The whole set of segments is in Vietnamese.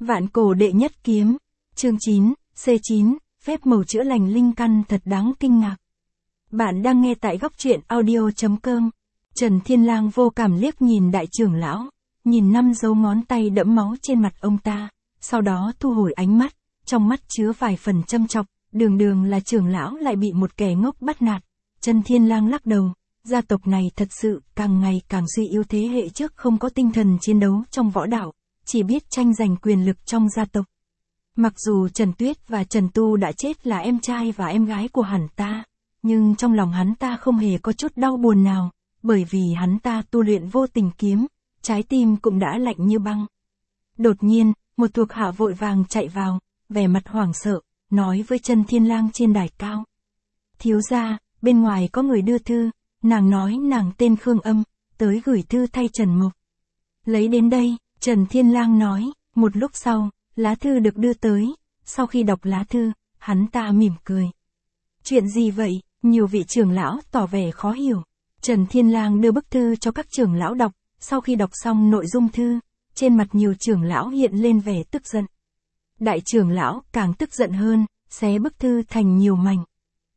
Vạn cổ đệ nhất kiếm. Chương 9, C9, phép màu chữa lành linh căn thật đáng kinh ngạc. Bạn đang nghe tại góc truyện audio.com. Trần Thiên Lang vô cảm liếc nhìn đại trưởng lão, nhìn 5 dấu ngón tay đẫm máu trên mặt ông ta, sau đó thu hồi ánh mắt, trong mắt chứa vài phần châm chọc, đường là trưởng lão lại bị một kẻ ngốc bắt nạt. Trần Thiên Lang lắc đầu, gia tộc này thật sự càng ngày càng suy yếu, thế hệ trước không có tinh thần chiến đấu trong võ đạo, chỉ biết tranh giành quyền lực trong gia tộc. Mặc dù Trần Tuyết và Trần Tu đã chết là em trai và em gái của hắn ta, nhưng trong lòng hắn ta không hề có chút đau buồn nào, bởi vì hắn ta tu luyện vô tình kiếm, trái tim cũng đã lạnh như băng. Đột nhiên, một thuộc hạ vội vàng chạy vào, vẻ mặt hoảng sợ, nói với Trần Thiên Lang trên đài cao. Thiếu gia, bên ngoài có người đưa thư, nàng nói nàng tên Khương Âm, tới gửi thư thay Trần Mộc. Lấy đến đây, Trần Thiên Lang nói. Một lúc sau, lá thư được đưa tới, sau khi đọc lá thư, hắn ta mỉm cười. Chuyện gì vậy? Nhiều vị trưởng lão tỏ vẻ khó hiểu. Trần Thiên Lang đưa bức thư cho các trưởng lão đọc, sau khi đọc xong nội dung thư, trên mặt nhiều trưởng lão hiện lên vẻ tức giận. Đại trưởng lão càng tức giận hơn, xé bức thư thành nhiều mảnh.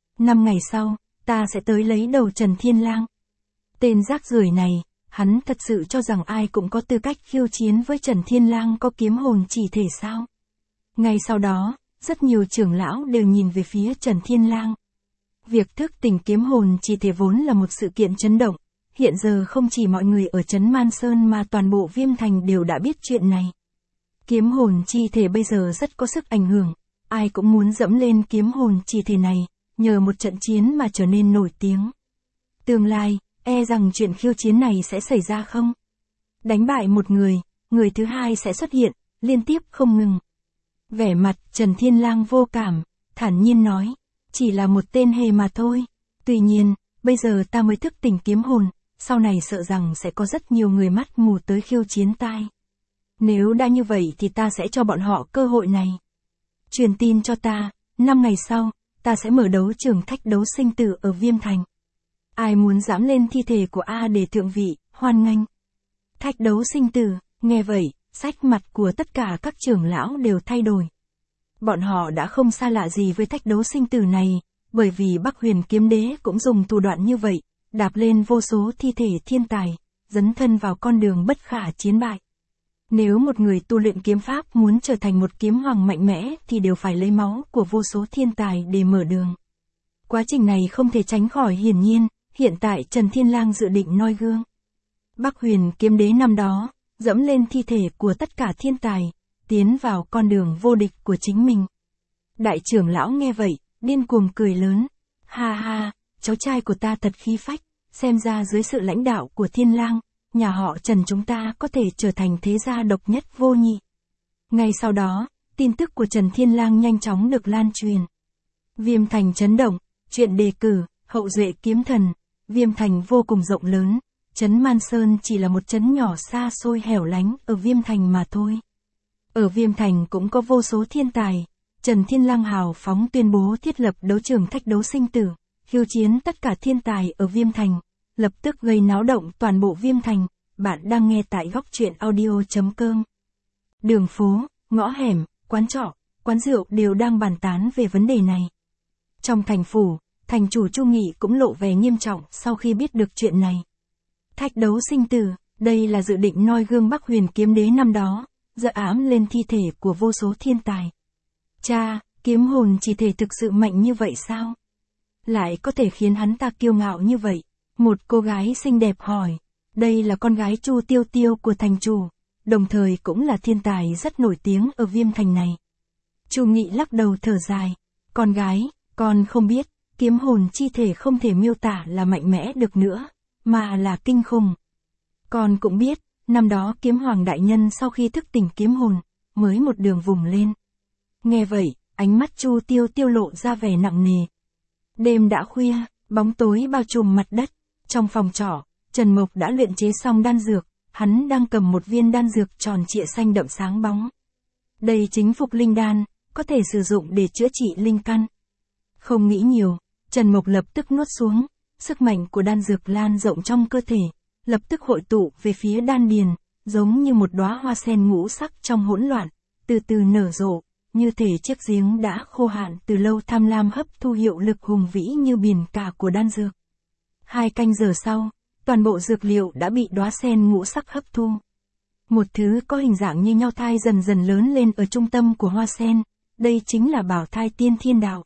5 ngày sau, ta sẽ tới lấy đầu Trần Thiên Lang. Tên rác rưởi này, hắn thật sự cho rằng ai cũng có tư cách khiêu chiến với Trần Thiên Lang có kiếm hồn chỉ thể sao? Ngay sau đó, rất nhiều trưởng lão đều nhìn về phía Trần Thiên Lang. Việc thức tỉnh kiếm hồn chỉ thể vốn là một sự kiện chấn động, hiện giờ không chỉ mọi người ở trấn Man Sơn mà toàn bộ Viêm Thành đều đã biết chuyện này. Kiếm hồn chi thể bây giờ rất có sức ảnh hưởng, ai cũng muốn dẫm lên kiếm hồn chi thể này, nhờ một trận chiến mà trở nên nổi tiếng. Tương lai, e rằng chuyện khiêu chiến này sẽ xảy ra không? Đánh bại một người, người thứ hai sẽ xuất hiện, liên tiếp không ngừng. Vẻ mặt Trần Thiên Lang vô cảm, thản nhiên nói, chỉ là một tên hề mà thôi. Tuy nhiên, bây giờ ta mới thức tỉnh kiếm hồn, sau này sợ rằng sẽ có rất nhiều người mắt mù tới khiêu chiến tai. Nếu đã như vậy thì ta sẽ cho bọn họ cơ hội này. Truyền tin cho ta, 5 ngày sau, ta sẽ mở đấu trường thách đấu sinh tử ở Viêm Thành. Ai muốn dám lên thi thể của A để thượng vị, hoan nghênh. Thách đấu sinh tử, nghe vậy, sắc mặt của tất cả các trưởng lão đều thay đổi. Bọn họ đã không xa lạ gì với thách đấu sinh tử này, bởi vì Bắc Huyền Kiếm Đế cũng dùng thủ đoạn như vậy, đạp lên vô số thi thể thiên tài, dấn thân vào con đường bất khả chiến bại. Nếu một người tu luyện kiếm pháp muốn trở thành một kiếm hoàng mạnh mẽ thì đều phải lấy máu của vô số thiên tài để mở đường. Quá trình này không thể tránh khỏi hiển nhiên, hiện tại Trần Thiên Lang dự định noi gương. Bắc Huyền Kiếm Đế năm đó, dẫm lên thi thể của tất cả thiên tài, tiến vào con đường vô địch của chính mình. Đại trưởng lão nghe vậy, điên cuồng cười lớn. Ha ha, cháu trai của ta thật khí phách, xem ra dưới sự lãnh đạo của Thiên Lang, nhà họ Trần chúng ta có thể trở thành thế gia độc nhất vô nhị. Ngay sau đó, tin tức của Trần Thiên Lang nhanh chóng được lan truyền. Viêm Thành chấn động, chuyện đề cử, hậu duệ kiếm thần. Viêm Thành vô cùng rộng lớn, trấn Man Sơn chỉ là một trấn nhỏ xa xôi hẻo lánh ở Viêm Thành mà thôi. Ở Viêm Thành cũng có vô số thiên tài. Trần Thiên Lang hào phóng tuyên bố thiết lập đấu trường thách đấu sinh tử, khiêu chiến tất cả thiên tài ở Viêm Thành, lập tức gây náo động toàn bộ Viêm Thành. Bạn đang nghe tại góc truyện audio.com. Đường phố, ngõ hẻm, quán trọ, quán rượu đều đang bàn tán về vấn đề này. Trong thành phủ, thành chủ Chu Nghị cũng lộ vẻ nghiêm trọng sau khi biết được chuyện này. Thách đấu sinh tử, đây là dự định noi gương Bắc Huyền Kiếm Đế năm đó, dỡ ám lên thi thể của vô số thiên tài. Cha, kiếm hồn chỉ thể thực sự mạnh như vậy sao? Lại có thể khiến hắn ta kiêu ngạo như vậy? Một cô gái xinh đẹp hỏi. Đây là con gái Chu Tiêu Tiêu của thành chủ, đồng thời cũng là thiên tài rất nổi tiếng ở Viêm Thành này. Chu Nghị lắc đầu thở dài. Con gái, con không biết, kiếm hồn chi thể không thể miêu tả là mạnh mẽ được nữa, mà là kinh khủng. Con cũng biết, năm đó kiếm hoàng đại nhân sau khi thức tỉnh kiếm hồn, mới một đường vùng lên. Nghe vậy, ánh mắt Chu Tiêu Tiêu lộ ra vẻ nặng nề. Đêm đã khuya, bóng tối bao trùm mặt đất, trong phòng trọ, Trần Mộc đã luyện chế xong đan dược, hắn đang cầm một viên đan dược tròn trịa xanh đậm sáng bóng. Đây chính phục linh đan, có thể sử dụng để chữa trị linh căn. Không nghĩ nhiều, Trần Mộc lập tức nuốt xuống, sức mạnh của đan dược lan rộng trong cơ thể, lập tức hội tụ về phía đan điền, giống như một đóa hoa sen ngũ sắc trong hỗn loạn, từ từ nở rộ, như thể chiếc giếng đã khô hạn từ lâu tham lam hấp thu hiệu lực hùng vĩ như biển cả của đan dược. 2 canh giờ sau, toàn bộ dược liệu đã bị đóa sen ngũ sắc hấp thu. Một thứ có hình dạng như nho thai dần dần lớn lên ở trung tâm của hoa sen, đây chính là bảo thai tiên thiên đạo.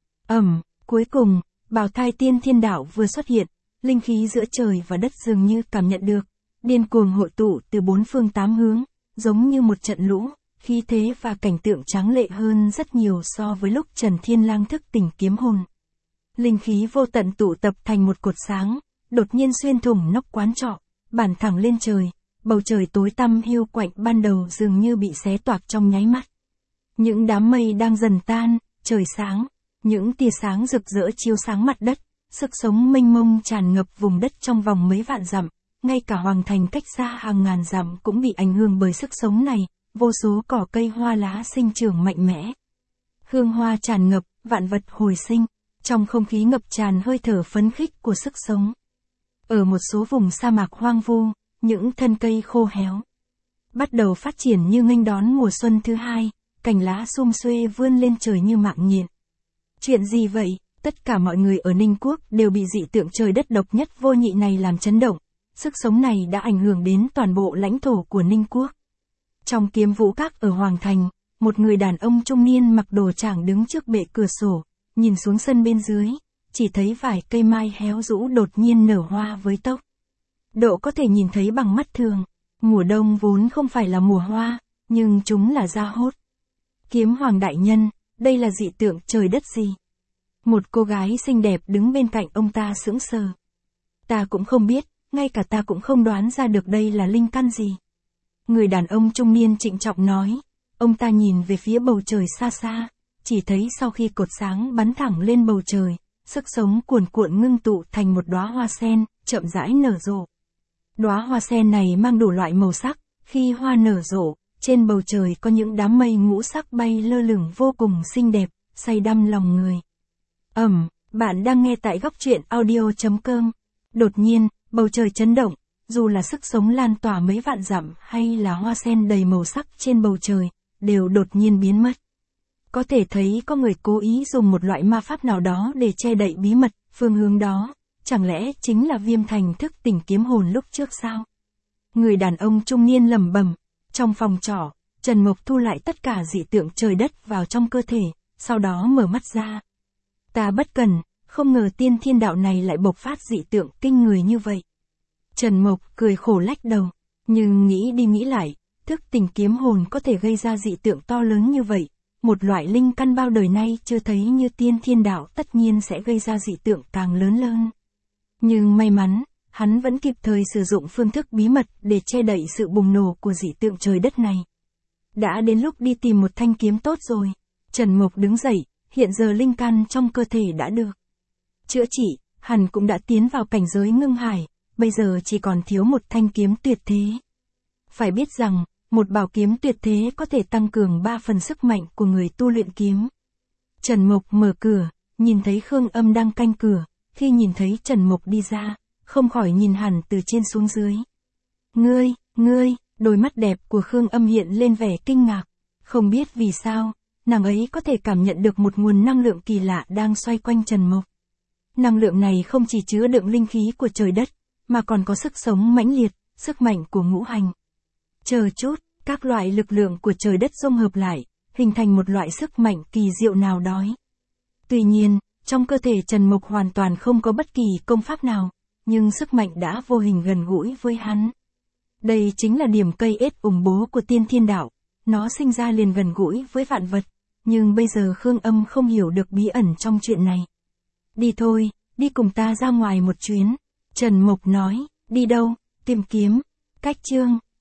Cuối cùng, bảo thai tiên thiên đạo vừa xuất hiện, linh khí giữa trời và đất dường như cảm nhận được, điên cuồng hội tụ từ 4 phương 8 hướng, giống như một trận lũ, khí thế và cảnh tượng tráng lệ hơn rất nhiều so với lúc Trần Thiên Lang thức tỉnh kiếm hồn. Linh khí vô tận tụ tập thành một cột sáng, đột nhiên xuyên thủng nóc quán trọ, bản thẳng lên trời, bầu trời tối tăm hiu quạnh ban đầu dường như bị xé toạc trong nháy mắt. Những đám mây đang dần tan, trời sáng, những tia sáng rực rỡ chiếu sáng mặt đất, sức sống mênh mông tràn ngập vùng đất trong vòng mấy vạn dặm, ngay cả hoàng thành cách xa hàng ngàn dặm cũng bị ảnh hưởng bởi sức sống này, vô số cỏ cây hoa lá sinh trưởng mạnh mẽ. Hương hoa tràn ngập, vạn vật hồi sinh, trong không khí ngập tràn hơi thở phấn khích của sức sống. Ở một số vùng sa mạc hoang vu, những thân cây khô héo bắt đầu phát triển như nghênh đón mùa xuân thứ hai, cành lá sum xuê vươn lên trời như mạng nhện. Chuyện gì vậy? Tất cả mọi người ở Ninh Quốc đều bị dị tượng trời đất độc nhất vô nhị này làm chấn động. Sức sống này đã ảnh hưởng đến toàn bộ lãnh thổ của Ninh Quốc. Trong Kiếm Vũ Các ở Hoàng Thành, một người đàn ông trung niên mặc đồ trảng đứng trước bệ cửa sổ, nhìn xuống sân bên dưới, chỉ thấy vài cây mai héo rũ đột nhiên nở hoa với tốc độ có thể nhìn thấy bằng mắt thường. Mùa đông vốn không phải là mùa hoa, nhưng chúng là gia hốt. Kiếm Hoàng đại nhân, đây là dị tượng trời đất gì? Một cô gái xinh đẹp đứng bên cạnh ông ta sững sờ. Ta cũng không biết, ngay cả ta cũng không đoán ra được đây là linh căn gì. Người đàn ông trung niên trịnh trọng nói, ông ta nhìn về phía bầu trời xa xa, chỉ thấy sau khi cột sáng bắn thẳng lên bầu trời, sức sống cuồn cuộn ngưng tụ thành một đóa hoa sen, chậm rãi nở rộ. Đóa hoa sen này mang đủ loại màu sắc, khi hoa nở rộ, trên bầu trời có những đám mây ngũ sắc bay lơ lửng vô cùng xinh đẹp, say đắm lòng người. Bạn đang nghe tại góc truyện audio.com. Đột nhiên, bầu trời chấn động, dù là sức sống lan tỏa mấy vạn dặm hay là hoa sen đầy màu sắc trên bầu trời, đều đột nhiên biến mất. Có thể thấy có người cố ý dùng một loại ma pháp nào đó để che đậy bí mật, phương hướng đó, chẳng lẽ chính là Viêm Thành thức tỉnh kiếm hồn lúc trước sao? Người đàn ông trung niên lẩm bẩm. Trong phòng trọ, Trần Mộc thu lại tất cả dị tượng trời đất vào trong cơ thể, sau đó mở mắt ra. Ta bất cần, không ngờ tiên thiên đạo này lại bộc phát dị tượng kinh người như vậy. Trần Mộc cười khổ lắc đầu, nhưng nghĩ đi nghĩ lại, thức tỉnh kiếm hồn có thể gây ra dị tượng to lớn như vậy. Một loại linh căn bao đời nay chưa thấy như tiên thiên đạo tất nhiên sẽ gây ra dị tượng càng lớn hơn. Nhưng may mắn, hắn vẫn kịp thời sử dụng phương thức bí mật để che đậy sự bùng nổ của dị tượng trời đất này. Đã đến lúc đi tìm một thanh kiếm tốt rồi. Trần Mộc đứng dậy, hiện giờ linh căn trong cơ thể đã được chữa trị, hắn cũng đã tiến vào cảnh giới ngưng hải, bây giờ chỉ còn thiếu một thanh kiếm tuyệt thế. Phải biết rằng, một bảo kiếm tuyệt thế có thể tăng cường 3 phần sức mạnh của người tu luyện kiếm. Trần Mộc mở cửa, nhìn thấy Khương Âm đang canh cửa, khi nhìn thấy Trần Mộc đi ra, không khỏi nhìn hẳn từ trên xuống dưới. Ngươi, đôi mắt đẹp của Khương Âm hiện lên vẻ kinh ngạc, không biết vì sao, nàng ấy có thể cảm nhận được một nguồn năng lượng kỳ lạ đang xoay quanh Trần Mộc. Năng lượng này không chỉ chứa đựng linh khí của trời đất, mà còn có sức sống mãnh liệt, sức mạnh của ngũ hành. Chờ chút, các loại lực lượng của trời đất dung hợp lại, hình thành một loại sức mạnh kỳ diệu nào đó. Tuy nhiên, trong cơ thể Trần Mộc hoàn toàn không có bất kỳ công pháp nào, nhưng sức mạnh đã vô hình gần gũi với hắn. Đây chính là điểm cây ết ủng bố của tiên thiên đạo, nó sinh ra liền gần gũi với vạn vật, nhưng bây giờ Khương Âm không hiểu được bí ẩn trong chuyện này. Đi thôi, đi cùng ta ra ngoài một chuyến. Trần Mộc nói, đi đâu? Tìm kiếm. Cách chương